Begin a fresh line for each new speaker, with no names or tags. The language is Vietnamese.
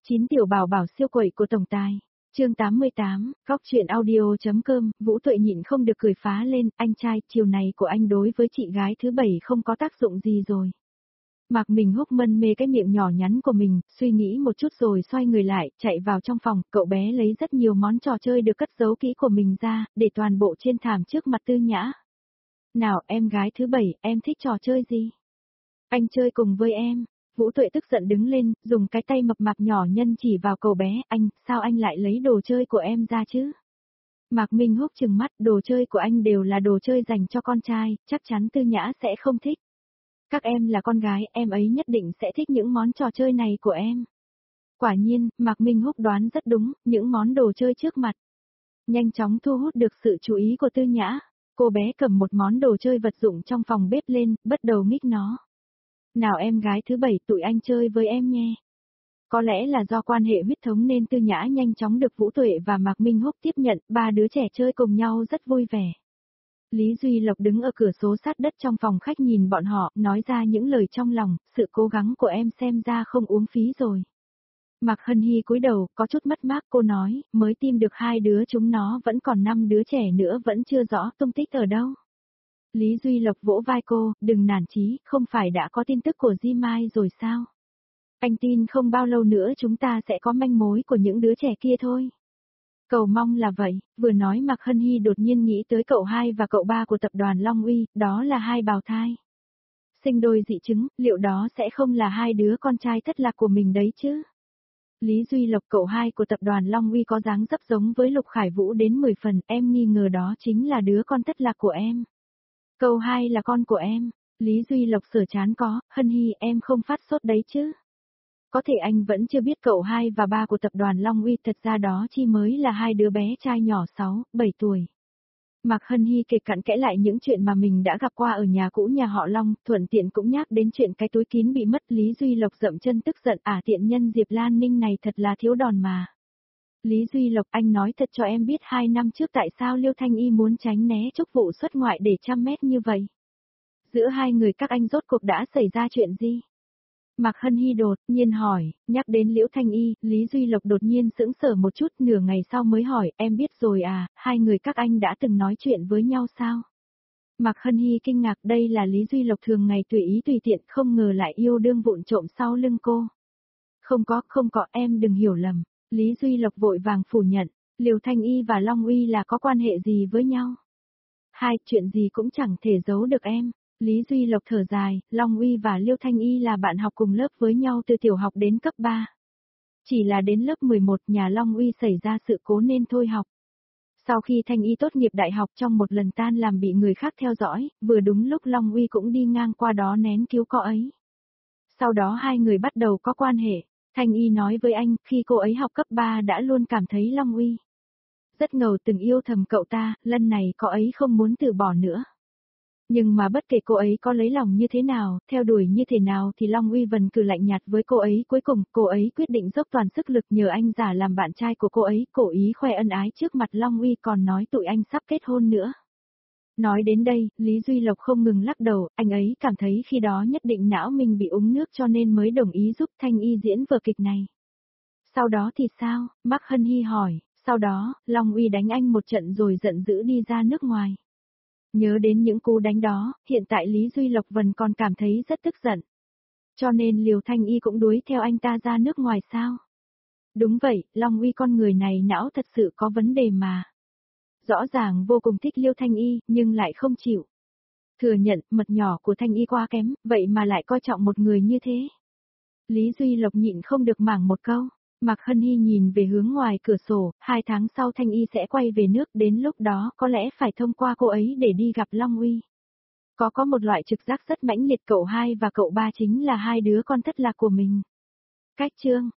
9 tiểu bảo bảo siêu quậy của tổng tài. Chương 88, góc truyện audio.com, Vũ Tuệ nhịn không được cười phá lên, anh trai, chiều này của anh đối với chị gái thứ 7 không có tác dụng gì rồi. Mạc Minh Húc mân mê cái miệng nhỏ nhắn của mình, suy nghĩ một chút rồi xoay người lại, chạy vào trong phòng, cậu bé lấy rất nhiều món trò chơi được cất giấu kỹ của mình ra, để toàn bộ trên thảm trước mặt Tư Nhã. Nào em gái thứ 7, em thích trò chơi gì? Anh chơi cùng với em. Vũ Tuệ tức giận đứng lên, dùng cái tay mập mạp nhỏ nhân chỉ vào cậu bé, sao anh lại lấy đồ chơi của em ra chứ? Mạc Minh Húc trừng mắt, đồ chơi của anh đều là đồ chơi dành cho con trai, chắc chắn Tư Nhã sẽ không thích. Các em là con gái, em ấy nhất định sẽ thích những món trò chơi này của em. Quả nhiên, Mạc Minh Húc đoán rất đúng, những món đồ chơi trước mặt nhanh chóng thu hút được sự chú ý của Tư Nhã. Cô bé cầm một món đồ chơi vật dụng trong phòng bếp lên, bắt đầu nghích nó. Nào em gái thứ 7, tụi anh chơi với em nhé. Có lẽ là do quan hệ huyết thống nên Tư Nhã nhanh chóng được Vũ Tuệ và Mạc Minh Húc tiếp nhận, ba đứa trẻ chơi cùng nhau rất vui vẻ. Lý Duy Lộc đứng ở cửa sổ sát đất trong phòng khách nhìn bọn họ, nói ra những lời trong lòng, sự cố gắng của em xem ra không uổng phí rồi. Mạc Hân Hy cúi đầu, có chút mất mát, cô nói, mới tìm được 2 đứa chúng nó, vẫn còn 5 đứa trẻ nữa vẫn chưa rõ tung tích ở đâu. Lý Duy Lộc vỗ vai cô, đừng nản chí, không phải đã có tin tức của Di Mai rồi sao? Anh tin không bao lâu nữa chúng ta sẽ có manh mối của những đứa trẻ kia thôi. Cầu mong là vậy, vừa nói Mạc Hân Hy đột nhiên nghĩ tới cậu 2 và cậu 3 của tập đoàn Long Uy, đó là 2 bào thai. Sinh đôi dị chứng, liệu đó sẽ không là 2 đứa con trai thất lạc của mình đấy chứ? Lý Duy Lộc, cậu 2 của tập đoàn Long Uy có dáng dấp giống với Lục Khải Vũ đến 10 phần, em nghi ngờ đó chính là đứa con thất lạc của em. Cậu 2 là con của em. Lý Duy Lộc sờ chán có, Hân Hy em không phát sốt đấy chứ? Có thể anh vẫn chưa biết cậu 2 và 3 của tập đoàn Long Uy, thật ra đó chỉ mới là 2 đứa bé trai nhỏ 6, 7 tuổi. Mạc Hân Hy kể cặn kẽ lại những chuyện mà mình đã gặp qua ở nhà cũ nhà họ Long, thuận tiện cũng nhắc đến chuyện cái túi kín bị mất. Lý Duy Lộc dậm chân tức giận, tiện nhân Diệp Lan Ninh này thật là thiếu đòn mà. Lý Duy Lộc, anh nói thật cho em biết 2 năm trước tại sao Liêu Thanh Y muốn tránh né chức vụ xuất ngoại để 100 mét như vậy? Giữa hai người các anh rốt cuộc đã xảy ra chuyện gì? Mạc Hân Hy đột nhiên hỏi, nhắc đến Liễu Thanh Y, Lý Duy Lộc đột nhiên sững sờ một chút, nửa ngày sau mới hỏi, em biết rồi à, hai người các anh đã từng nói chuyện với nhau sao? Mạc Hân Hy kinh ngạc, đây là Lý Duy Lộc thường ngày tùy ý tùy tiện, không ngờ lại yêu đương vụng trộm sau lưng cô. Không có, em đừng hiểu lầm. Lý Duy Lộc vội vàng phủ nhận, Liễu Thanh Y và Long Uy là có quan hệ gì với nhau? Chuyện gì cũng chẳng thể giấu được em. Lý Duy Lộc thở dài, Long Uy và Liêu Thanh Y là bạn học cùng lớp với nhau từ tiểu học đến cấp 3. Chỉ là đến lớp 11 nhà Long Uy xảy ra sự cố nên thôi học. Sau khi Thanh Y tốt nghiệp đại học trong một lần tan làm bị người khác theo dõi, vừa đúng lúc Long Uy cũng đi ngang qua đó nén cứu cô ấy. Sau đó hai người bắt đầu có quan hệ. Thanh Y nói với anh, khi cô ấy học cấp 3 đã luôn cảm thấy Long Uy rất ngầu, từng yêu thầm cậu ta, lần này cô ấy không muốn từ bỏ nữa. Nhưng mà bất kể cô ấy có lấy lòng như thế nào, theo đuổi như thế nào thì Long Uy vẫn cứ lạnh nhạt với cô ấy. Cuối cùng, cô ấy quyết định dốc toàn sức lực nhờ anh giả làm bạn trai của cô ấy, cố ý khoe ân ái trước mặt Long Uy, còn nói tụi anh sắp kết hôn nữa. Nói đến đây, Lý Duy Lộc không ngừng lắc đầu, anh ấy cảm thấy khi đó nhất định não mình bị úng nước cho nên mới đồng ý giúp Thanh Y diễn vở kịch này. Sau đó thì sao? Mạc Hân Hy hỏi, sau đó, Long Uy đánh anh một trận rồi giận dữ đi ra nước ngoài. Nhớ đến những cú đánh đó, hiện tại Lý Duy Lộc vẫn còn cảm thấy rất tức giận. Cho nên Liêu Thanh Y cũng đuổi theo anh ta ra nước ngoài sao? Đúng vậy, Long Uy con người này não thật sự có vấn đề mà. Rõ ràng vô cùng thích Liêu Thanh Y, nhưng lại không chịu thừa nhận mật nhỏ của Thanh Y quá kém, vậy mà lại coi trọng một người như thế. Lý Duy Lộc nhịn không được mảng một câu. Mạc Hân Hy nhìn về hướng ngoài cửa sổ, 2 tháng sau Thanh Y sẽ quay về nước, đến lúc đó có lẽ phải thông qua cô ấy để đi gặp Long Uy. Có một loại trực giác rất mãnh liệt, cậu 2 và cậu 3 chính là 2 đứa con thất lạc của mình. Cách chương